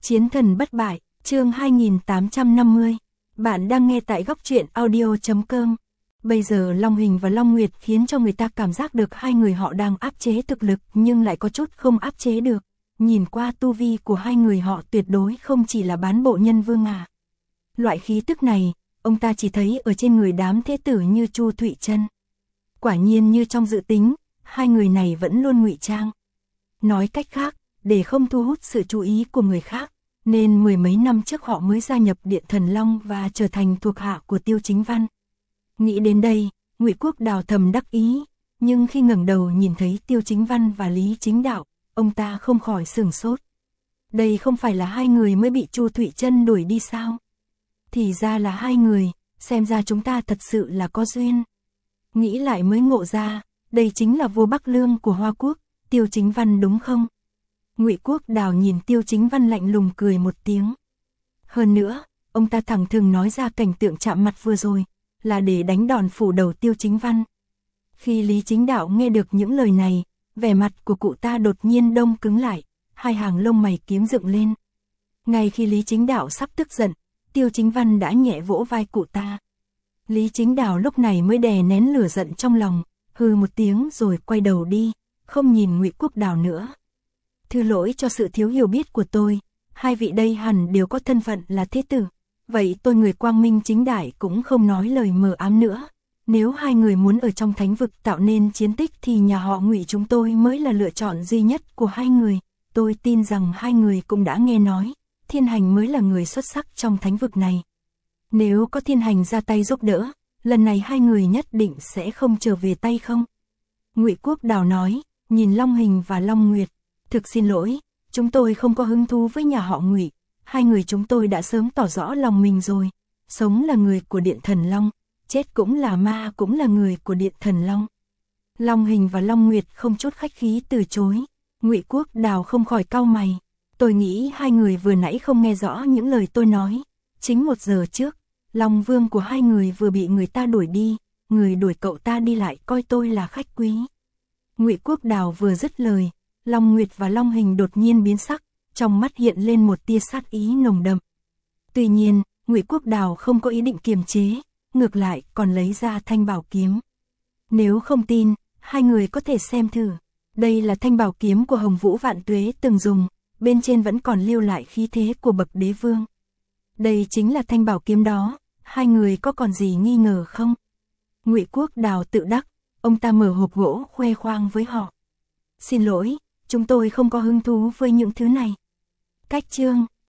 Chiến thần bất bại, chương 2850. Bạn đang nghe tại góc truyện audio.com. Bây giờ Long Hình và Long Nguyệt khiến cho người ta cảm giác được hai người họ đang áp chế thực lực nhưng lại có chút không áp chế được. Nhìn qua tu vi của hai người họ tuyệt đối không chỉ là bán bộ nhân vương à. Loại khí tức này, ông ta chỉ thấy ở trên người đám thế tử như Chu Thụy Trân. Quả nhiên như trong dự tính, hai người này vẫn luôn ngụy trang. Nói cách khác, để không thu hút sự chú ý của người khác, nên mười mấy năm trước họ mới gia nhập Điện Thần Long và trở thành thuộc hạ của Tiêu Chính Văn. Nghĩ đến đây, Ngụy Quốc Đào thầm đắc ý, nhưng khi ngẩng đầu nhìn thấy Tiêu Chính Văn và Lý Chính Đạo, ông ta không khỏi sửng sốt. Đây không phải là hai người mới bị Chu Thụy Trân đuổi đi sao? Thì ra là hai người, xem ra chúng ta thật sự là có duyên. Nghĩ lại mới ngộ ra, đây chính là vua Bắc Lương của Hoa Quốc, Tiêu Chính Văn đúng không? Ngụy Quốc Đào nhìn Tiêu Chính Văn lạnh lùng cười một tiếng. Hơn nữa, ông ta thẳng thừng nói ra cảnh tượng chạm mặt vừa rồi, là để đánh đòn phủ đầu Tiêu Chính Văn. Khi Lý Chính Đạo nghe được những lời này, vẻ mặt của cụ ta đột nhiên đông cứng lại, hai hàng lông mày kiếm dựng lên. Ngay khi Lý Chính Đạo sắp tức giận, Tiêu Chính Văn đã nhẹ vỗ vai cụ ta. Lý Chính Đạo lúc này mới đè nén lửa giận trong lòng, hừ một tiếng rồi quay đầu đi, không nhìn Ngụy Quốc Đào nữa. Thứ lỗi cho sự thiếu hiểu biết của tôi, hai vị đây hẳn đều có thân phận là thế tử. Vậy tôi người quang minh chính đại cũng không nói lời mờ ám nữa. Nếu hai người muốn ở trong thánh vực tạo nên chiến tích thì nhà họ Ngụy chúng tôi mới là lựa chọn duy nhất của hai người. Tôi tin rằng hai người cũng đã nghe nói, Thiên Hành mới là người xuất sắc trong thánh vực này. Nếu có Thiên Hành ra tay giúp đỡ, lần này hai người nhất định sẽ không trở về tay không? Ngụy Quốc Đào nói, nhìn Long Hình và Long Nguyệt. Thực xin lỗi, chúng tôi không có hứng thú với nhà họ Ngụy. Hai người chúng tôi đã sớm tỏ rõ lòng mình rồi. Sống là người của Điện Thần Long, chết cũng là ma cũng là người của Điện Thần Long. Long Hình và Long Nguyệt không chút khách khí từ chối. Ngụy Quốc Đào không khỏi cau mày. Tôi nghĩ hai người vừa nãy không nghe rõ những lời tôi nói. Chính 1 giờ trước, Long Vương của hai người vừa bị người ta đuổi đi. Người đuổi cậu ta đi lại coi tôi là khách quý. Ngụy Quốc Đào vừa dứt lời, Long Nguyệt và Long Hình đột nhiên biến sắc, trong mắt hiện lên một tia sát ý nồng đậm. Tuy nhiên, Ngụy Quốc Đào không có ý định kiềm chế, ngược lại còn lấy ra thanh bảo kiếm. Nếu không tin, hai người có thể xem thử. Đây là thanh bảo kiếm của Hồng Vũ Vạn Tuế từng dùng, bên trên vẫn còn lưu lại khí thế của bậc đế vương. Đây chính là thanh bảo kiếm đó, hai người có còn gì nghi ngờ không? Ngụy Quốc Đào tự đắc, ông ta mở hộp gỗ khoe khoang với họ. Xin lỗi, chúng tôi không có hứng thú với những thứ này. Cách chương